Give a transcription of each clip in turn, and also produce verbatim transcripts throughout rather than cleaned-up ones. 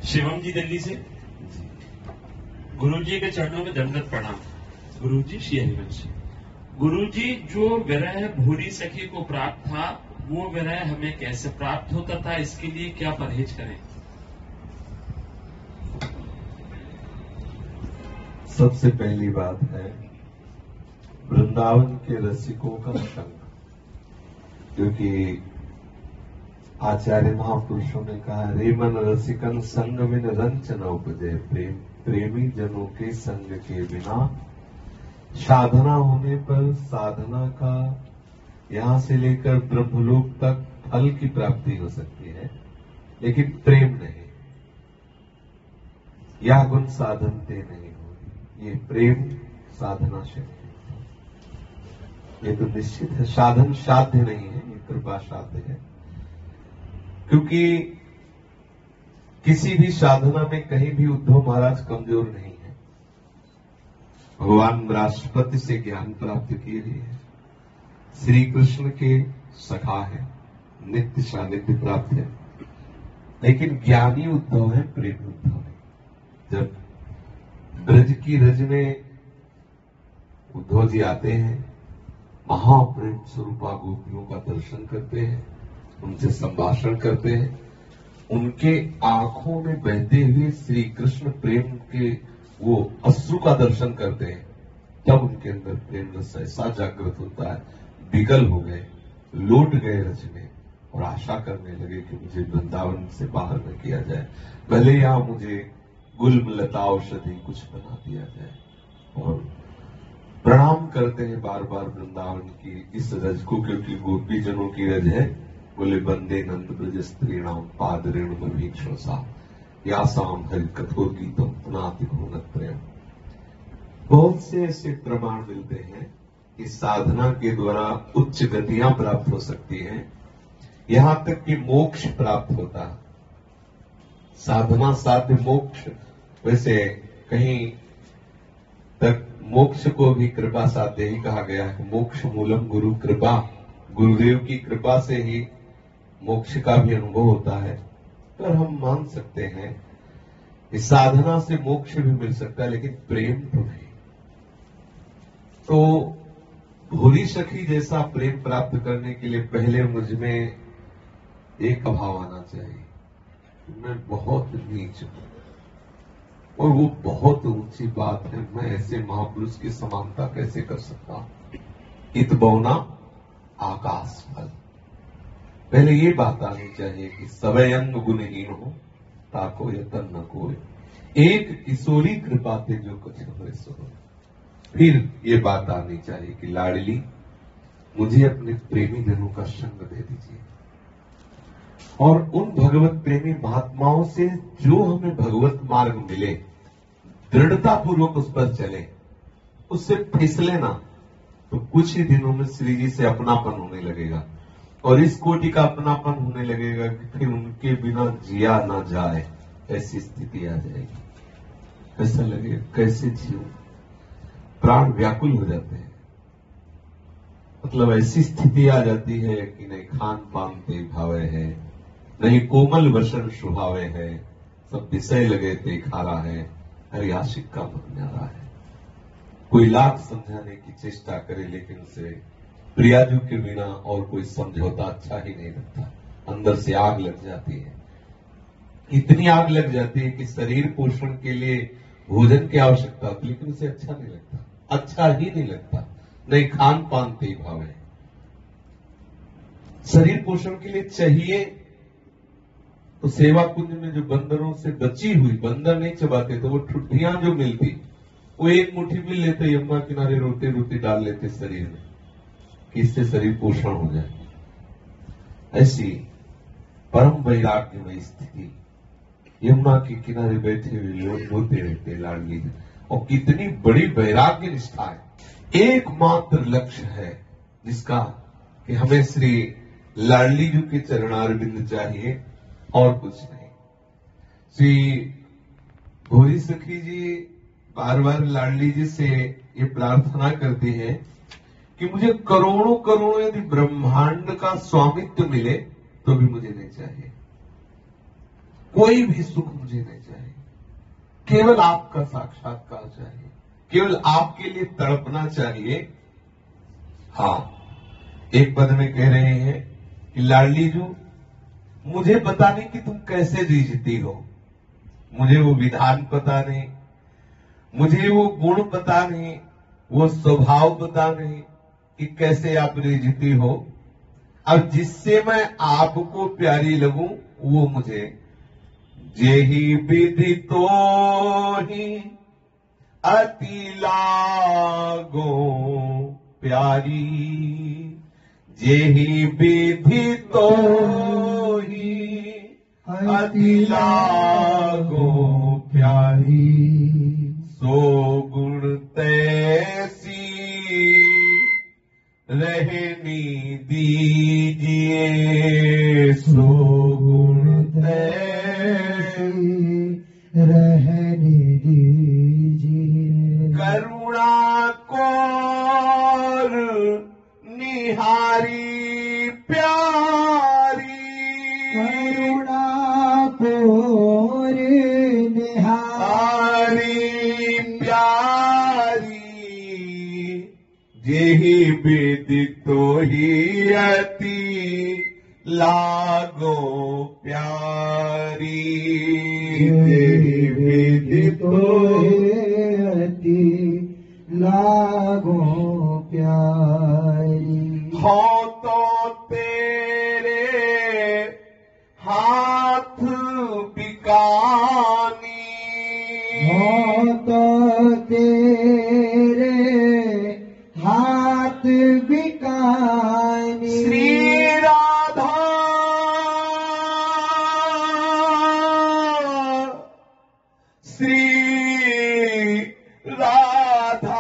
शिवम जी दिल्ली से। गुरु जी के चरणों में दंडवत प्रणाम। गुरु जी श्री हरिवंश। गुरु जी, जो विरह भूरी सखी को प्राप्त था, वो विरह हमें कैसे प्राप्त होता था, इसके लिए क्या परहेज करें? सबसे पहली बात है वृंदावन के रसिकों का संग, क्योंकि आचार्य महापुरुषों ने कहा, रे मन रसिकन संग बिन रंच न उपजे, प्रेम प्रेमी जनों के संग के बिना साधना होने पर साधना का यहां से लेकर ब्रह्मलोक तक फल की प्राप्ति हो सकती है, लेकिन प्रेम नहीं। या गुण साधनते नहीं हो, ये प्रेम साधना से नहीं, ये तो निश्चित है। साधन साध्य नहीं है, ये कृपा साध्य है। क्योंकि किसी भी साधना में कहीं भी उद्धव महाराज कमजोर नहीं है। भगवान राष्ट्रपति से ज्ञान प्राप्त किए हुए हैं, श्री कृष्ण के सखा है, नित्य सानिध्य प्राप्त है, लेकिन ज्ञानी उद्धव है, प्रेमी उद्धव है। जब ब्रज की रज में उद्धव जी आते हैं, महाप्रेम स्वरूपा गोपियों का दर्शन करते हैं, उनसे संभाषण करते हैं, उनके आंखों में बहते हुए श्री कृष्ण प्रेम के वो अश्रु का दर्शन करते हैं, तब उनके अंदर प्रेम रस ऐसा जागृत होता है, विकल हो गए, लौट गए रज में और आशा करने लगे कि मुझे वृंदावन से बाहर न किया जाए, भले यहां मुझे गुल्म लता औषधि कुछ बना दिया जाए। और प्रणाम करते हैं बार बार वृंदावन की इस रज को, क्योंकि गोपी जनों की रज है। बोले, बंदे नंद ब्रज स्त्रीणाम पाद रेणु मीक्षसा यासाम हरि कठोर गीतम पुनाति घूनत प्रेम। बहुत से ऐसे प्रमाण मिलते हैं कि साधना के द्वारा उच्च गतियां प्राप्त हो सकती हैं, यहां तक कि मोक्ष प्राप्त होता है। साधना साध्य मोक्ष, वैसे कहीं तक मोक्ष को भी कृपा साध्य ही कहा गया है। मोक्ष मूलम गुरु कृपा, गुरुदेव की कृपा से ही मोक्ष का भी अनुभव होता है। पर हम मान सकते हैं कि साधना से मोक्ष भी मिल सकता है, लेकिन प्रेम तो नहीं। तो भोली सखी जैसा प्रेम प्राप्त करने के लिए पहले मुझ में एक अभाव आना चाहिए, मैं बहुत नीच हूं, और वो बहुत ऊंची बात है। मैं ऐसे महापुरुष की समानता कैसे कर सकता हूं? इत बौना आकाश फल। पहले ये बात आनी चाहिए कि सवय अंग गुणहीन हो, ताको यतन न कोई, एक किशोरी कृपा ते जो कुछ हो सो। फिर ये बात आनी चाहिए कि लाडली, मुझे अपने प्रेमी जनों का संग दे दीजिए, और उन भगवत प्रेमी महात्माओं से जो हमें भगवत मार्ग मिले, दृढ़ता पूर्वक उस पर चले, उससे फिसले ना, तो कुछ ही दिनों में श्री जी से अपनापन होने लगेगा, और इस कोटि का अपनापन होने लगेगा कि फिर उनके बिना जिया ना जाए, ऐसी स्थिति आ जाएगी। ऐसा लगेगा कैसे जियो, प्राण व्याकुल हो जाते हैं। मतलब ऐसी स्थिति आ जाती है कि नहीं खान पान ते भावे है, नहीं कोमल वसन सुहावे है, सब विषय लगे ते खारा है, हरि आशिक का मन न्यारा है। कोई लाख समझाने की चेष्टा करे, लेकिन उसे प्रियाजू के बिना और कोई समझौता अच्छा ही नहीं लगता। अंदर से आग लग जाती है, इतनी आग लग जाती है कि शरीर पोषण के लिए भोजन की आवश्यकता होती है, लेकिन उसे अच्छा नहीं लगता, अच्छा ही नहीं लगता। नहीं खान पान ते भावे, शरीर पोषण के लिए चाहिए तो सेवा कुंज में जो बंदरों से बची हुई, बंदर नहीं चबाते तो वो ठुठियां जो मिलती, वो एक मुट्ठी मिल लेते, यमुना किनारे रोते रोते डाल लेते शरीर में, कि इससे शरीर पोषण हो जाए। ऐसी परम वैराग्यमय स्थिति, यमुना के किनारे बैठे हुए लोग रोते रहते लाडली, और कितनी बड़ी वैराग्य निष्ठा है। एकमात्र लक्ष्य है जिसका कि हमें श्री लाडली जी के चरणारविंद चाहिए और कुछ नहीं। श्री भोली सखी जी बार बार लाडली जी से ये प्रार्थना करती है कि मुझे करोड़ों करोड़ों यदि ब्रह्मांड का स्वामित्व मिले तो भी मुझे नहीं चाहिए। कोई भी सुख मुझे नहीं चाहिए, केवल आपका साक्षात्कार चाहिए, केवल आपके लिए तड़पना चाहिए। हाँ, एक पद में कह रहे हैं कि लाडली जो मुझे पता नहीं कि तुम कैसे रीझती हो, मुझे वो विधान पता नहीं, मुझे वो गुण पता नहीं, वो स्वभाव पता नहीं कि कैसे आप रीझती हो। अब जिससे मैं आपको प्यारी लगूं वो मुझे जेहि विधि तो ही अति लागो प्यारी, जेहि विधि तो ही अति लागो प्यारी, सो गुण तैसी रहनी दीजिए, सो गुण तैसी रहने दीजिए। करुणा कोर निहारी प्यारी, करुणा कोर निहारी प्यारी, जेहि विधि तो ही अति लागो प्यारी, जेहि विधि तो अति लागो प्यारी। हो तो तेरे हाथ बिकानी, हो तो तेरे हाथ बिकानी, श्री राधा श्री राधा,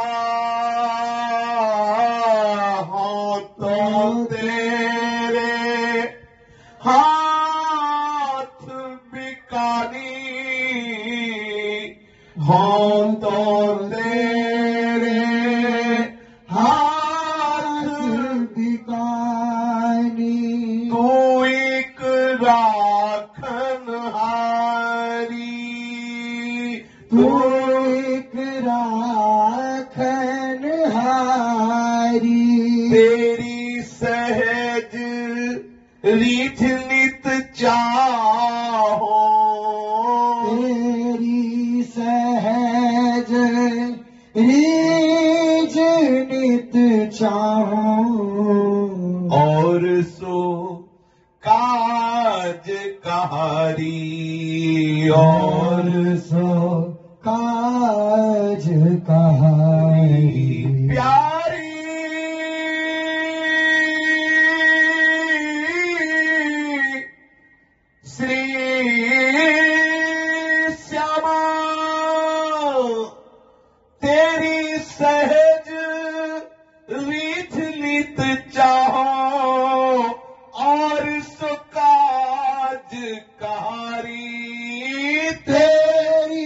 हो तो तेरे हाथ बिकानी, हो तो तेरे हाथ बिकानी, तू एक राखन हारी, तू एक राखन हारी, तेरी सहज रीझ नित चाहो, तेरी सहज रीझ नित चाहो, और सो काज कहारी, और सो काज कहारी प्यारी, श्री श्यामा तेरी सहज रीझ नित चाहो, और सो काज कहारी, तेरी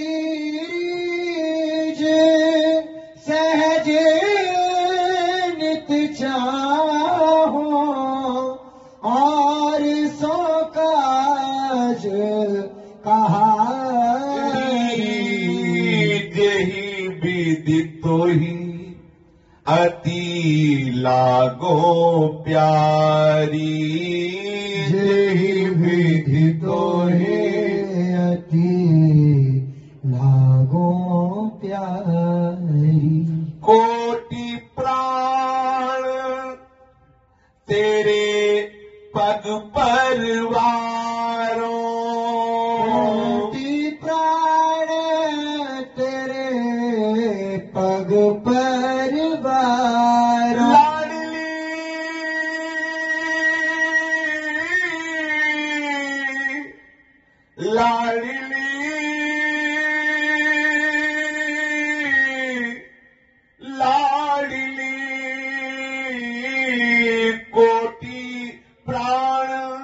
रीझ सहज नित चाहो, और सो काज कहारी, जेहि विधि तो ही अति लागो प्यारी, जेहि विधि तो ही अति लागो प्यारी। कोटि प्राण तेरे पग परवारो, कोटि प्राण तेरे पग परवार, लाडली लाडली लाडली, कोटि प्राण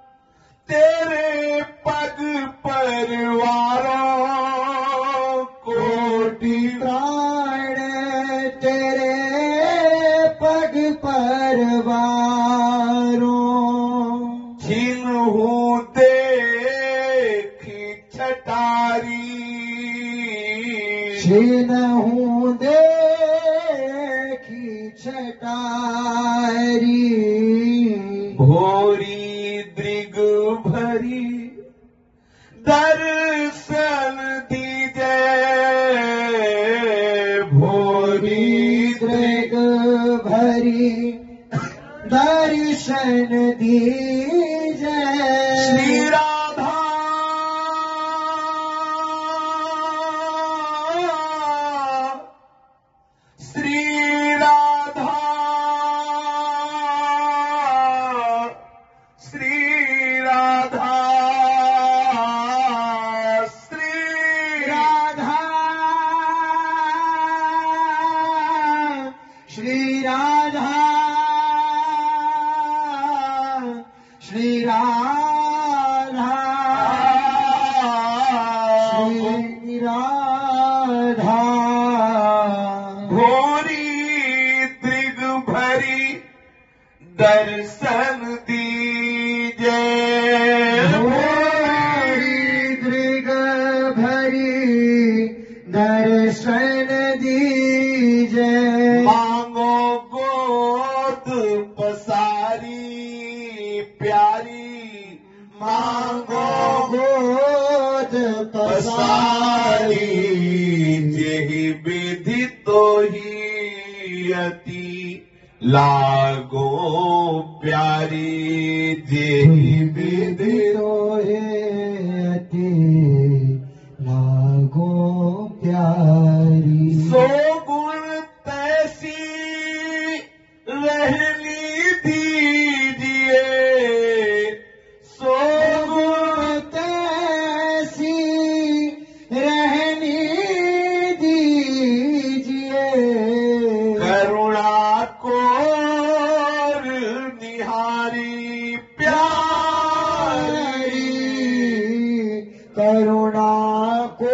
तेरे पग परवारो, कोटि प्राण तेरे पग परवारों, जिन्हू देख जिन्हूं देखी छटारी भोरी दृग भरी दर्शन दीजे भोरी दृग भरी दर्शन दीजे श्री राधा श्री राधा श्री राधा श्री राधा श्री राधा श्री राधा श्री राधा भोरी दृग भरी दर्शन दीजे भोरी दृग भरी दर्शन दीजे मांगो गोद पसारी प्यारी मांगो गोद पसारी पसारी जेहि विधि तो ही अति लागो प्यारी जेहि विधि अति लागो प्यारी सो गुण तैसी रहनी दीजिए सो गुण तैसी रहनी दीजिए करुणा को निहारी प्यारी करुणा को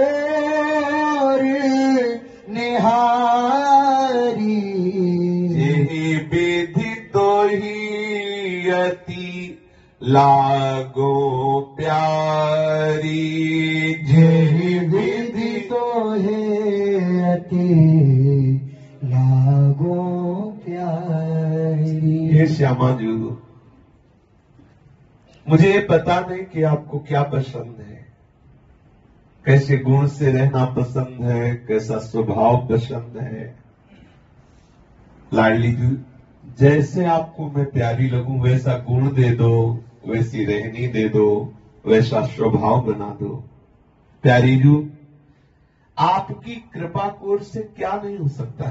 निहारी जेहि विधि तो ही अति लागो प्यारी जेहि विधि तो है अति लागो प्यारी हे श्यामा जी मुझे ये पता नहीं कि आपको क्या पसंद है कैसे गुण से रहना पसंद है कैसा स्वभाव पसंद है लाडली जी जैसे आपको मैं प्यारी लगूं वैसा गुण दे दो वैसी रहनी दे दो वैसा स्वभाव बना दो प्यारी जी आपकी कृपा कोर से क्या नहीं हो सकता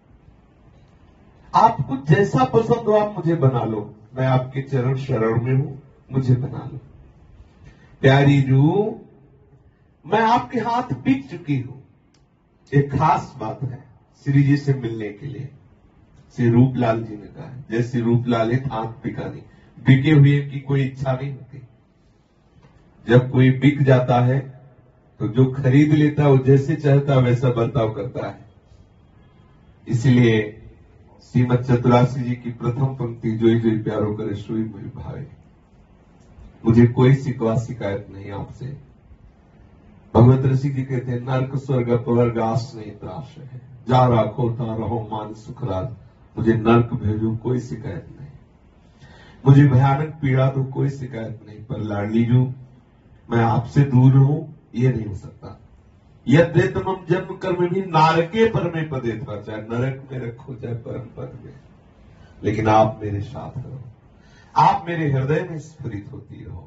आपको जैसा पसंद हो आप मुझे बना लो मैं आपके चरण शरण में हूं मुझे बना लो प्यारी जू मैं आपके हाथ बिक चुकी हूं एक खास बात है श्री जी से मिलने के लिए श्री रूपलाल जी ने कहा जैसे रूपलाल है हाथ बिकानी बिके हुए की कोई इच्छा नहीं होती जब कोई बिक जाता है तो जो खरीद लेता है वो जैसे चाहता है वैसा बर्ताव करता है इसलिए श्रीमद चतुरासी जी की प्रथम पंक्ति जोई जोई प्यारो करे सोई मोहि भावे मुझे कोई शिकवा शिकायत नहीं आपसे भगवत ऋषि जी कहते हैं नरक स्वर्ग अपवर्ग आस नहीं त्रास है जा राखो ता रहो मान सुखराज मुझे नरक भेजो कोई शिकायत नहीं मुझे भयानक पीड़ा दो कोई शिकायत नहीं पर लाडली जू मैं आपसे दूर रहूं ये नहीं हो सकता यद्य तम जन्म कर्म भी नारके पर में पदे था चाहे नरक में रखो चाहे परम पद में लेकिन आप मेरे साथ रहो आप मेरे हृदय में स्फुरित होती रहो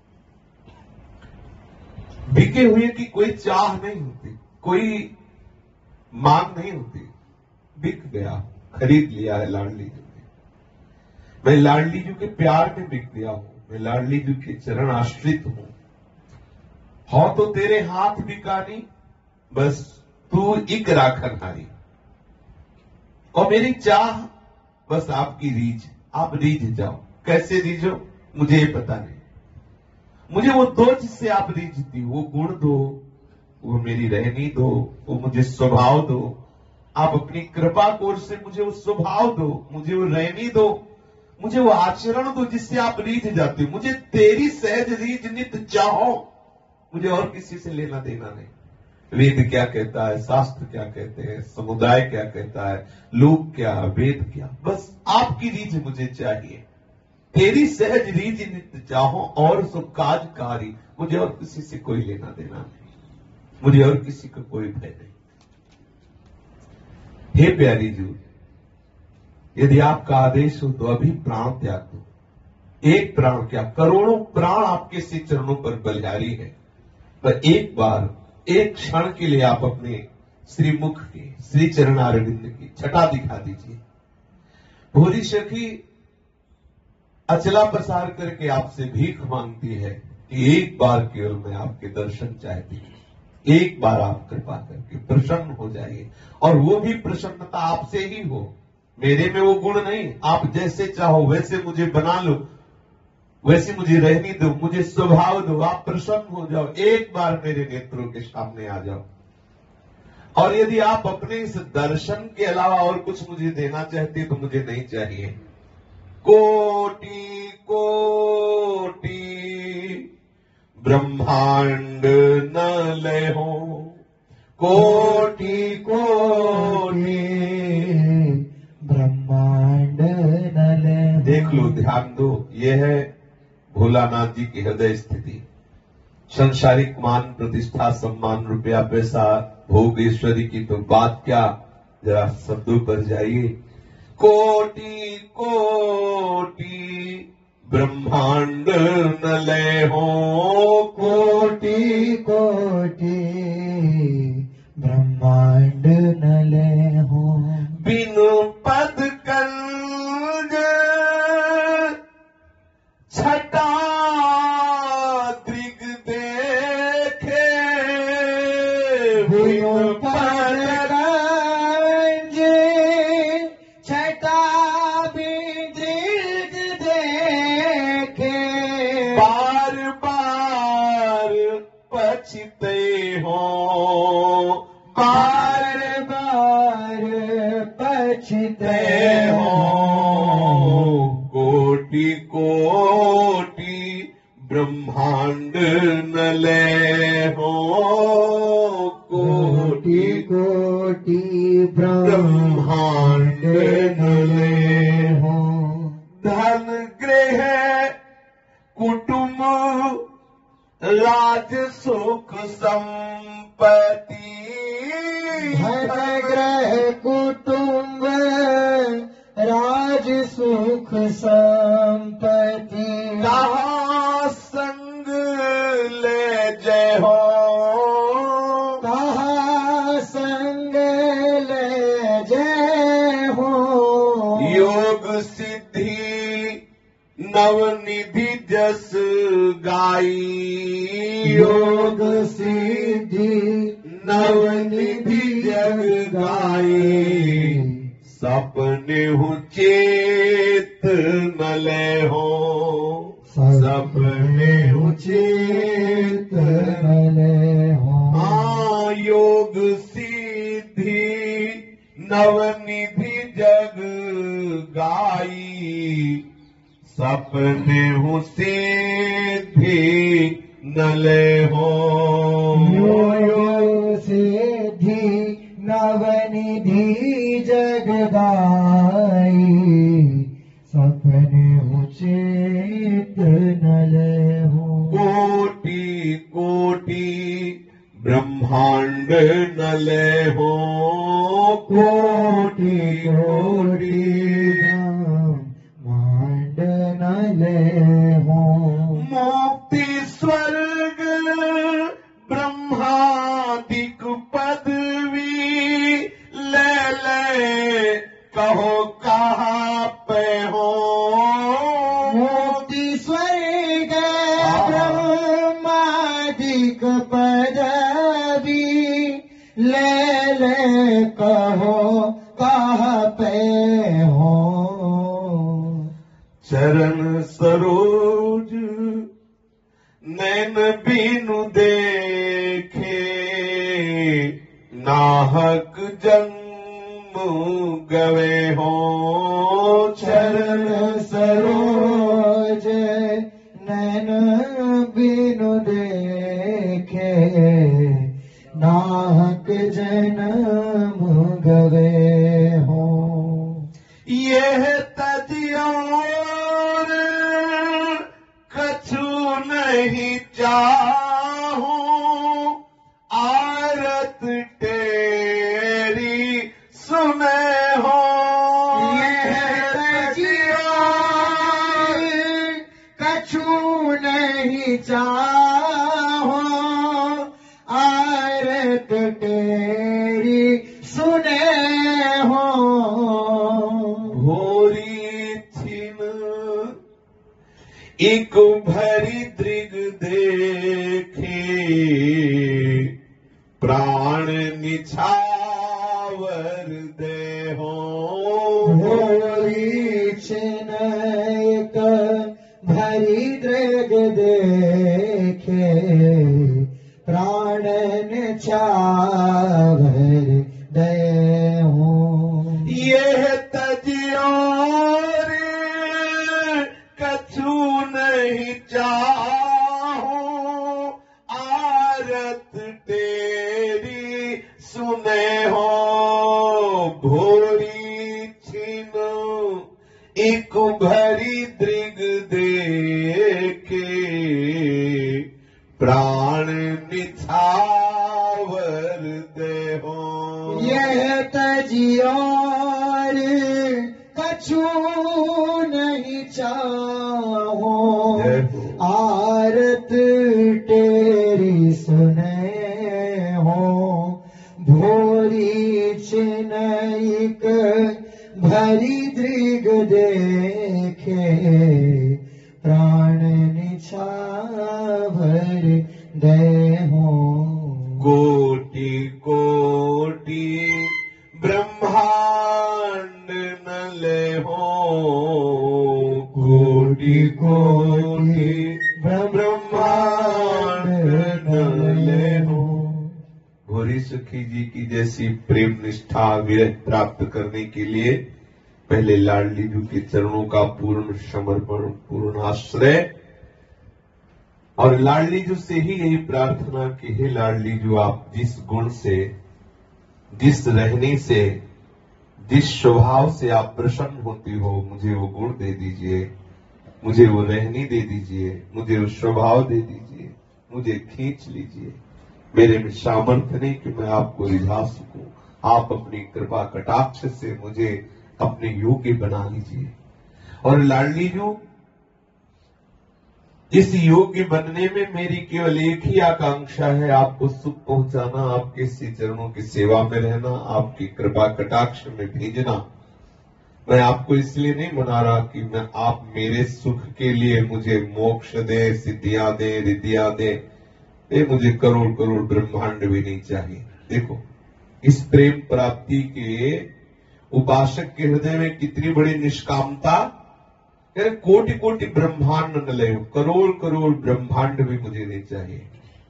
बिके हुए की कोई चाह नहीं होती कोई मांग नहीं होती बिक गया खरीद लिया है लाडली जी ने मैं लाडली जी के प्यार में बिक गया हूं मैं लाडली जी के चरण आश्रित हूं हो तो तेरे हाथ बिकानी बस तू एक राखन हारी और मेरी चाह बस आपकी रीझ आप रीझ जाओ कैसे रीझो मुझे ये पता नहीं मुझे वो दो जिससे आप रीझती वो गुण दो वो मेरी रहनी दो वो मुझे स्वभाव दो आप अपनी कृपा कोर से मुझे वो स्वभाव दो मुझे वो रहनी दो मुझे वो आचरण दो जिससे आप रीझ जाते हो मुझे तेरी सहज रीझ नित चाहो मुझे और किसी से लेना देना नहीं वेद क्या कहता है, शास्त्र क्या कहते हैं, समुदाय क्या कहता है, लोक क्या, वेद क्या, बस आपकी रीझ मुझे चाहिए। तेरी सहज रीझ नित्य चाहो और सो काज कारी। मुझे और किसी से कोई लेना देना नहीं, मुझे और किसी का कोई भय नहीं। हे प्यारी जू, यदि आपका आदेश हो तो अभी प्राण त्याग दो। एक प्राण क्या, करोड़ों प्राण आपके से चरणों पर बलिहारी है, पर एक बार, एक क्षण के लिए आप अपने श्रीमुख की, श्री चरणारविंद की छटा दिखा दीजिए। भोरी सखी अचला प्रसार करके आपसे भीख मांगती है कि एक बार केवल मैं आपके दर्शन चाहती हूं, एक बार आप कृपा करके प्रसन्न हो जाइए, और वो भी प्रसन्नता आपसे ही हो। मेरे में वो गुण नहीं, आप जैसे चाहो वैसे मुझे बना लो, वैसे मुझे रहने दो, मुझे स्वभाव दो, आप प्रसन्न हो जाओ, एक बार मेरे नेत्रों के सामने आ जाओ। और यदि आप अपने इस दर्शन के अलावा और कुछ मुझे देना चाहते तो मुझे नहीं चाहिए। कोटि कोटि ब्रह्मांड न लय हो, कोटि कोटि ब्रह्मांड न लय। देख लो, ध्यान दो, यह है भोलानाथ जी की हृदय स्थिति। संसारिक मान प्रतिष्ठा सम्मान रुपया पैसा भोग ऐश्वर्य की तो बात क्या, जरा शब्दों पर जाइए। कोटि कोटि ब्रह्मांड न लय हो, कोटि कोटि ब्रह्मांड न लय हो। बिनु पद कंज छटा दृग देखे, बिनु पद कंज छटा दृग देखे। बार बार पछते हो, बार बार पछते हो। कोटि कोटि ब्रह्मांड न लय हो, कोटि कोटि ब्रह्मांड न लय हो। धन गृह कुटुंब राज सुख संपत्ति, धन ग्रह कुटुंब राज सुख संपत्ति। कहाँ संग ले जय हो, कहाँ संग ले जय हो। योग सिद्धि नवनिधि जस गाई, योग सिद्धि नवनिधि जग गाई। सपने हूँ चेत न लय हो, सपने हूँ चेत न लय हो। हाँ योग सिद्धि नवनिधि जग गाई। सपने हूँ सिद्धि न लय हो, योग सिद्धि नवनिधि जग गाई। सपने उचित न लय हो। कोटि कोटि ब्रह्मांड न लय हो, कोटि कोटि ब्रह्मांड न लय हो। मुक्ति स्वर्ग ब्रह्मादिक पदवी ले ले, कहो कहाँ पे हो। मुक्ति स्वर्ग ब्रह्मादिक पदवी ले ले, कहो कहाँ पे हो। चरण सरोज नैन बिनु देखे, नाहक जन्म गवे हो। चरण सरोज नैन बिनु देखे, नाहक के जन्म गवे हो। यह तजियोर कछु नहीं चाहूं, आरत तेरी सुने हो। यह तजियोर कछु नहीं चाहो, आरत तेरी सुने हो। भोरी छिन एक भरी दृग देखे, प्राण निछावर दे हो। भोरी छिन एक भरी दृग देखे, प्राण निछावर दे हो। यह तजियोर कछु नहीं चाहूं, आरत तेरी सुने हो। भोरी छिन एक भरी दृग देखे, प्राण निछावर दे हो। यह तजियोर कछु नहीं चाहो, आरत तेरी सुने हो। भोरी छिनैक भरी दृग देखे, प्राण निछावर दे हो। कोटि कोटि ब्रह्मांड न ले हो। कोटि कोटि ब्रह्मांड न ले हो। भोरी सखी जी की जैसी प्रेम निष्ठा विरह प्राप्त करने के लिए पहले लाडली जी के चरणों का पूर्ण समर्पण, पूर्ण आश्रय, और लाडली जी से ही यही प्रार्थना कि हे लाडली जी, आप जिस गुण से, जिस रहने से, जिस स्वभाव से आप प्रसन्न होती हो, मुझे वो गुण दे दीजिए, मुझे वो रहनी दे दीजिए, मुझे वो स्वभाव दे दीजिए, मुझे खींच लीजिए। मेरे में सामर्थ्य नहीं कि मैं आपको रिझा सकूं, आप अपनी कृपा कटाक्ष से मुझे अपने योग्य बना लीजिए। और लाडली जी, इस योग्य बनने में मेरी केवल एक ही आकांक्षा है, आपको सुख पहुंचाना, आपके श्री चरणों की सेवा में रहना, आपकी कृपा कटाक्ष में भेजना। मैं आपको इसलिए नहीं मना रहा कि मैं आप मेरे सुख के लिए मुझे मोक्ष दे, सिद्धियां दे, रिद्धियां दे, ये मुझे करोड़ करोड़ ब्रह्मांड भी नहीं चाहिए। देखो, इस प्रेम प्राप्ति के उपासक के हृदय में कितनी बड़ी निष्कामता। कोटि कोटि ब्रह्मांड न ले, करोड़ करोड़ ब्रह्मांड भी मुझे नहीं चाहिए।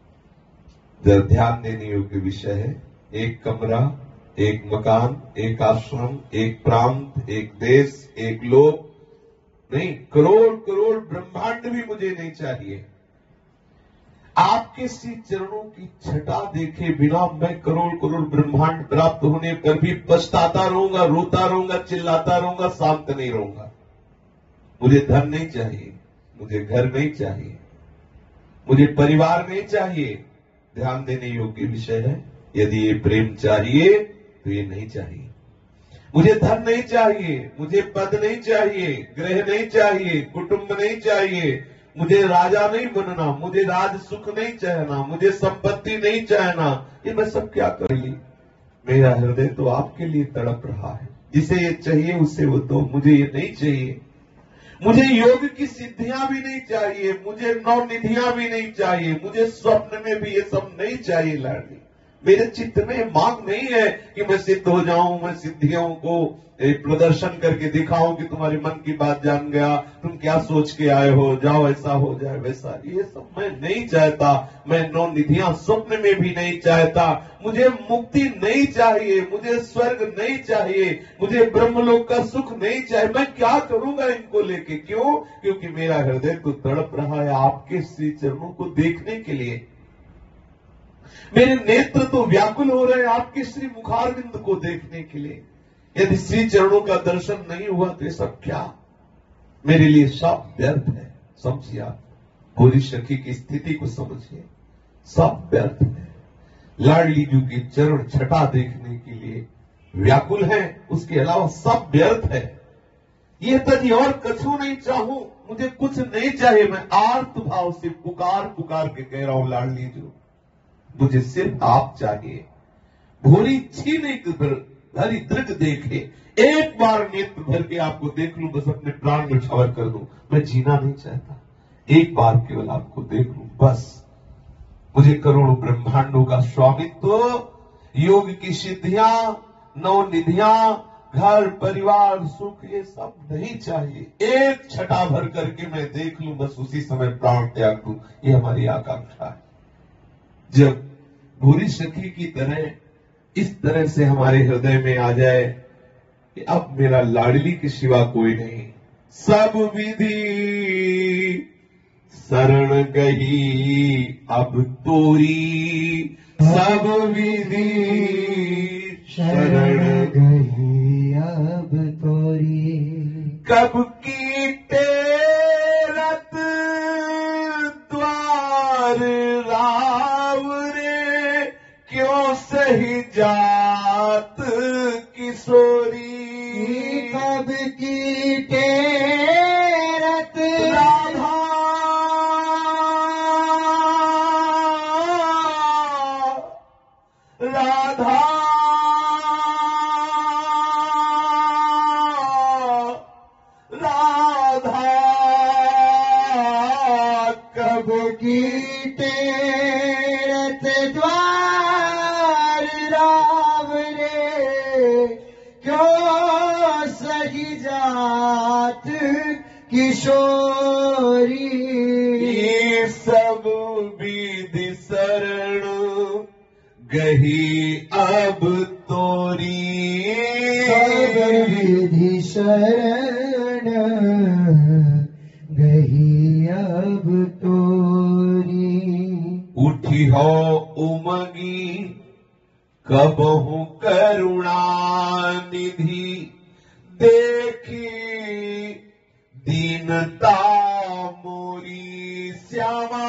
जरा ध्यान देने योग्य विषय है। एक कमरा, एक मकान, एक आश्रम, एक प्रांत, एक देश, एक लोक नहीं, करोड़ करोड़ ब्रह्मांड भी मुझे नहीं चाहिए। आपके श्री चरणों की छटा देखे बिना मैं करोड़ करोड़ ब्रह्मांड प्राप्त होने पर भी पछताता रहूंगा, रोता रहूंगा, चिल्लाता रहूंगा, शांत नहीं रहूंगा। मुझे धन नहीं चाहिए, मुझे घर नहीं चाहिए, मुझे परिवार नहीं चाहिए। ध्यान देने योग्य विषय है। यदि ये प्रेम चाहिए तो ये नहीं चाहिए। मुझे धन नहीं चाहिए, मुझे पद नहीं चाहिए, गृह नहीं चाहिए, कुटुंब नहीं चाहिए, मुझे राजा नहीं बनना, मुझे राज सुख नहीं चाहना, मुझे संपत्ति नहीं चाहना। ये मैं सब क्या कर ली। मेरा हृदय तो आपके लिए तड़प रहा है। जिसे ये चाहिए उसे वो दो, मुझे ये नहीं चाहिए। मुझे योग की सिद्धियां भी नहीं चाहिए, मुझे नौ निधियां भी नहीं चाहिए, मुझे स्वप्न में भी ये सब नहीं चाहिए। लाडली, मेरे चित्त में मांग नहीं है कि मैं सिद्ध हो जाऊं, मैं सिद्धियों को एक प्रदर्शन करके दिखाऊं कि तुम्हारे मन की बात जान गया, तुम क्या सोच के आए हो, जाओ ऐसा हो जाए वैसा। ये सब मैं नहीं चाहता। मैं नौ निधियां स्वप्न में भी नहीं चाहता। मुझे मुक्ति नहीं चाहिए, मुझे स्वर्ग नहीं चाहिए, मुझे ब्रह्मलोक का सुख नहीं चाहिए। मैं क्या करूंगा इनको लेके? क्यों? क्योंकि मेरा हृदय तो तड़प रहा है आपके श्री चरणों को देखने के लिए। मेरे नेत्र तो व्याकुल हो रहे हैं आपके श्री मुखारविंद को देखने के लिए। यदि श्री चरणों का दर्शन नहीं हुआ तो ये सब क्या, मेरे लिए सब व्यर्थ है। समझिए आप, भोरी सखी की स्थिति को समझिए, सब व्यर्थ है। लाडली जू की चरण छटा देखने के लिए व्याकुल है, उसके अलावा सब व्यर्थ है। ये तजी और कछु नहीं चाहूं, मुझे कुछ नहीं चाहिए। मैं आर्त भाव से पुकार पुकार के कह रहा हूं लाडली जू, मुझे सिर्फ आप चाहिए। भोरी छीने भरी दृग देखे, एक बार नेत्र भर के आपको देख लूं, बस अपने प्राण में छवर कर दूं। मैं जीना नहीं चाहता, एक बार केवल आपको देख लूं बस। मुझे करोड़ों ब्रह्मांडों का स्वामित्व, योग की सिद्धियां, नौ निधियां, घर परिवार सुख, ये सब नहीं चाहिए। एक छटा भर करके मैं देख लूं, बस उसी समय प्राण त्याग दूं, ये हमारी आकांक्षा है। जब भूरी सखी की तरह इस तरह से हमारे हृदय में आ जाए कि अब मेरा लाडली के सिवा कोई नहीं, सब विधि शरण गई अब तोरी, सब विधि शरण गई अब तोरी। कब की तेरत द्वार राव रे, क्यों सही जात किशोरी। कब की तेरत राधा राधा राधा, कब की तेरत द्वार राव रे, क्यों सही जात किशोरी। ये सब विधि शरण गही अब तोरी, सब विधि शरण गही अब तोरी। उठी हो उमगी कबहु करुणा निधि, देखी दीनता मोरी श्यामा।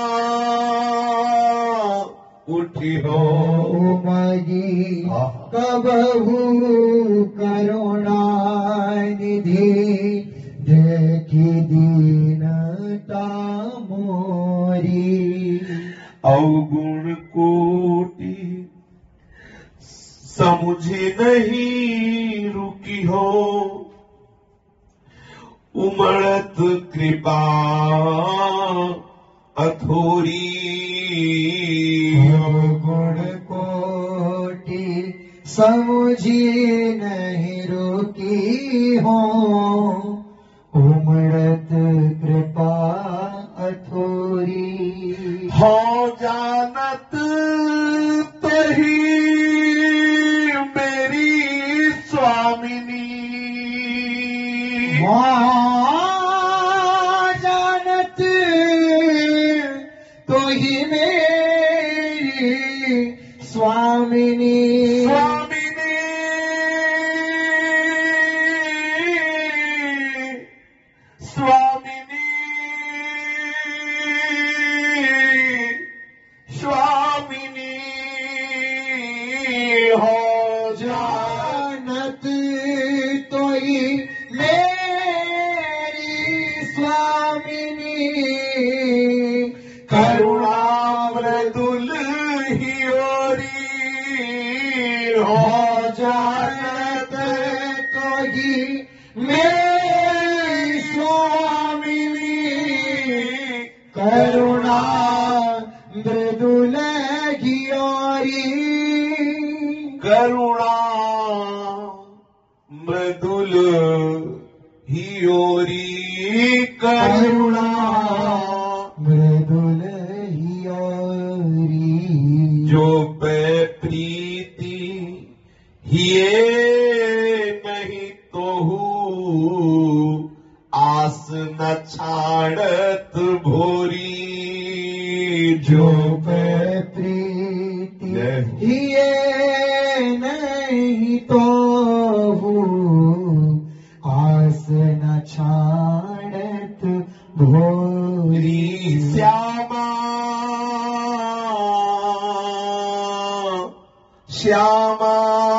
उठी हो उमगी कबहु करुणा निधि, देखी दीनता मोरी। अवगुण कोटि समुझी नहीं रुकी हो, उमड़त कृपा अथोरी। गुण कोटि समुझी नहीं रोकी हो, उमड़त कृपा अथोरी। हो जानत तही मेरी स्वामिनी, जानत तो ही मेरी स्वामिनी। स्वामिनी स्वामिनी स्वामिनी, हो जानत तो ही मेरी स्वामिनी, करुणा मृदुल हियोरी। हो जानत तो ही मेरी स्वामिनी, करुणा मृदुल गियोरी। करुणा मृदुल हियोरी, करुणा मृदुल हियोरी। जो पे प्रीति हिये नहीं तो हूँ, आस न छाड़त भोरी। जो पे प्रीति जय हो। ये नहीं तो हूँ आस न छाड़त भोरी श्यामा श्यामा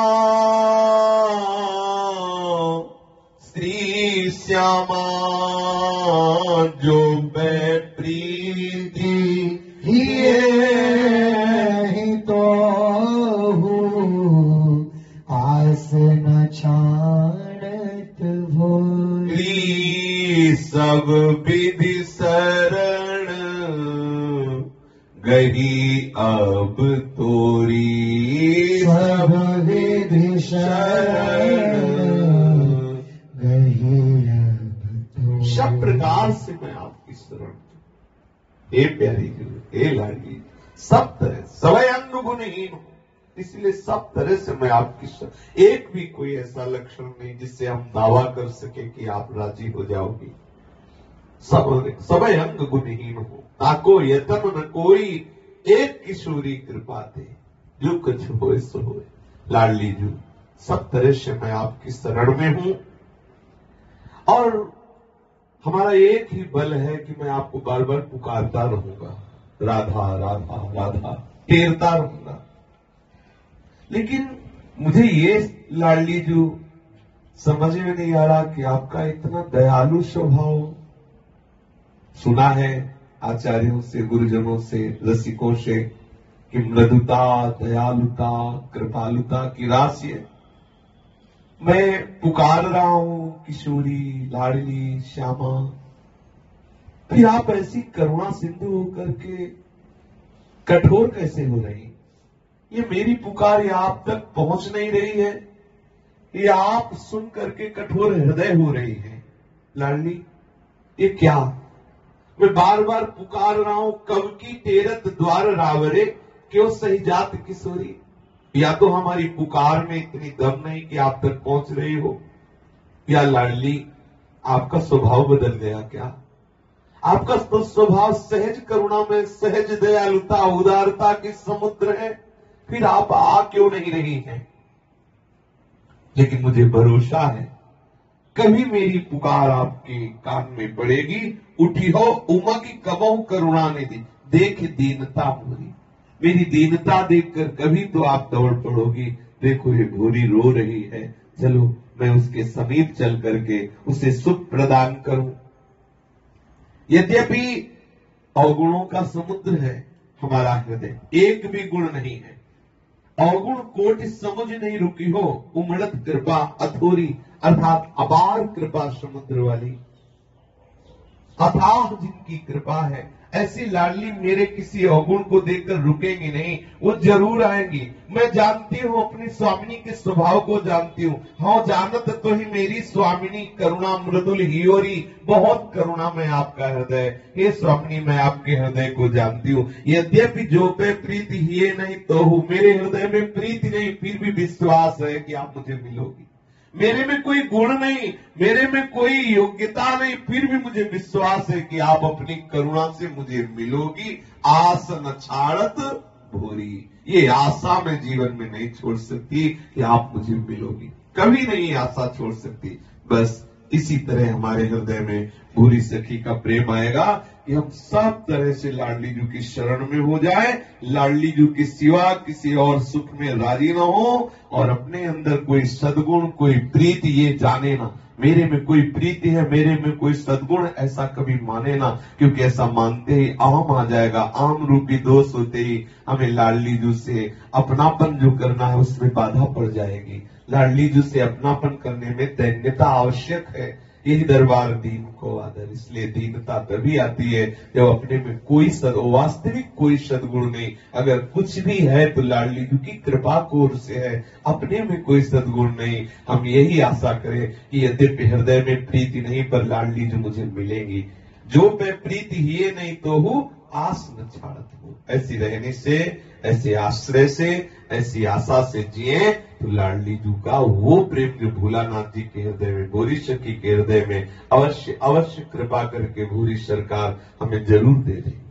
श्री श्यामा जो मैं प्रीति ये ही तो हूँ आस न छाड़त भोरी सब विधि शरण गही अब तोरी सब विधि शरण गही अब तोरी। सब प्रकार से मैं आपकी शरण हे प्यारी जी, हे लाडली, सब तरह सवय अंग गुणहीन हूं, इसलिए सब तरह से मैं आपकी शरण। एक भी कोई ऐसा लक्षण नहीं जिससे हम दावा कर सके कि आप राजी हो जाओगी। सब सवय अंग गुणहीन हो, ना को यतन न कोई, एक किशोरी कृपा दे, जो कुछ होए सो होए। लाडली जी, सब तरह से मैं आपकी शरण में हूं और हमारा एक ही बल है कि मैं आपको बार बार पुकारता रहूंगा, राधा राधा राधा टेरता रहूंगा। लेकिन मुझे ये लाडली जो समझ में नहीं आ रहा कि आपका इतना दयालु स्वभाव, सुना है आचार्यों से, गुरुजनों से, रसिकों से कि मृदुता, दयालुता, कृपालुता की राशि है। मैं पुकार रहा हूं किशोरी, लाडली, श्यामा, फिर आप ऐसी करुणा सिंधु होकर के कठोर कैसे हो रही? ये मेरी पुकार ये आप तक पहुंच नहीं रही है, ये आप सुन करके कठोर हृदय हो रही है। लाडली, ये क्या? मैं बार बार पुकार रहा हूं, कब की तेरत द्वार रावरे, क्यों सही जात किशोरी? या तो हमारी पुकार में इतनी दम नहीं कि आप तक पहुंच रही हो, या लाडली आपका स्वभाव बदल गया क्या? आपका तो स्वभाव सहज करुणा में, सहज दयालुता, उदारता के समुद्र है, फिर आप आ क्यों नहीं रही हैं? लेकिन मुझे भरोसा है कभी मेरी पुकार आपके कान में पड़ेगी। उठी हो उमा की कबहू करुणा ने दी, देख दीनता भूरी, मेरी दीनता देखकर कभी तो आप दौड़ पड़ोगी। देखो ये भूरी रो रही है, चलो मैं उसके समीप चल करके उसे सुख प्रदान करूं। यद्यपि अवगुणों का समुद्र है हमारा हृदय, एक भी गुण नहीं है, अवगुण कोटि समझ नहीं रुकी हो, उमड़त कृपा अथोरी, अर्थात अपार कृपा समुद्र वाली, अथाह जिनकी कृपा है, ऐसी लाडली मेरे किसी अवगुण को देखकर रुकेंगी नहीं, वो जरूर आएंगी। मैं जानती हूँ, अपनी स्वामिनी के स्वभाव को जानती हूँ। हाँ, जानत तो ही मेरी स्वामिनी करुणा मृदुल हियोरी, बहुत करुणा में आपका हृदय। हे स्वामिनी, मैं आपके हृदय को जानती हूँ। यद्यपि जो पे प्रीति हिये नहीं तो हूँ, मेरे हृदय में प्रीति नहीं, फिर भी विश्वास है कि आप मुझे मिलोगी। मेरे में कोई गुण नहीं, मेरे में कोई योग्यता नहीं, फिर भी मुझे विश्वास है कि आप अपनी करुणा से मुझे मिलोगी। आस न छाड़त भोरी, ये आशा मैं जीवन में नहीं छोड़ सकती कि आप मुझे मिलोगी, कभी नहीं आशा छोड़ सकती। बस इसी तरह हमारे हृदय में भूरी सखी का प्रेम आएगा कि हम सब तरह से लाडली जू की शरण में हो जाए, लाडली जू के सिवा किसी और सुख में राजी न हो, और अपने अंदर कोई सद्गुण, कोई प्रीति ये जाने ना, मेरे में कोई प्रीति है, मेरे में कोई सद्गुण, ऐसा कभी माने ना, क्योंकि ऐसा मानते ही आम आ जाएगा। आम रूपी दोष होते ही हमें लाडली जू से अपनापन जो करना है उसमें बाधा पड़ जाएगी। लाडली जू से अपनापन करने में दैन्यता आवश्यक है, यही दरबार दीन को आदर। इसलिए दीनता तभी आती है जब अपने में कोई सद वास्तविक कोई सद्गुण नहीं, अगर कुछ भी है तो लाडली जू की कृपा कोर से है, अपने में कोई सद्गुण नहीं। हम यही आशा करें कि यद्यपि हृदय में प्रीति नहीं पर लाडली जू मुझे मिलेंगी। जो पे प्रीति ही नहीं तो हूँ, आस न छाड़त हो। ऐसी रहने से, ऐसे आश्रय से, ऐसी आशा से जिए तो लाडली जू का वो प्रेम जो भोलानाथ जी के हृदय में, भूरी सखी के हृदय में अवश्य अवश्य कृपा करके भूरी सरकार हमें जरूर दे देगी।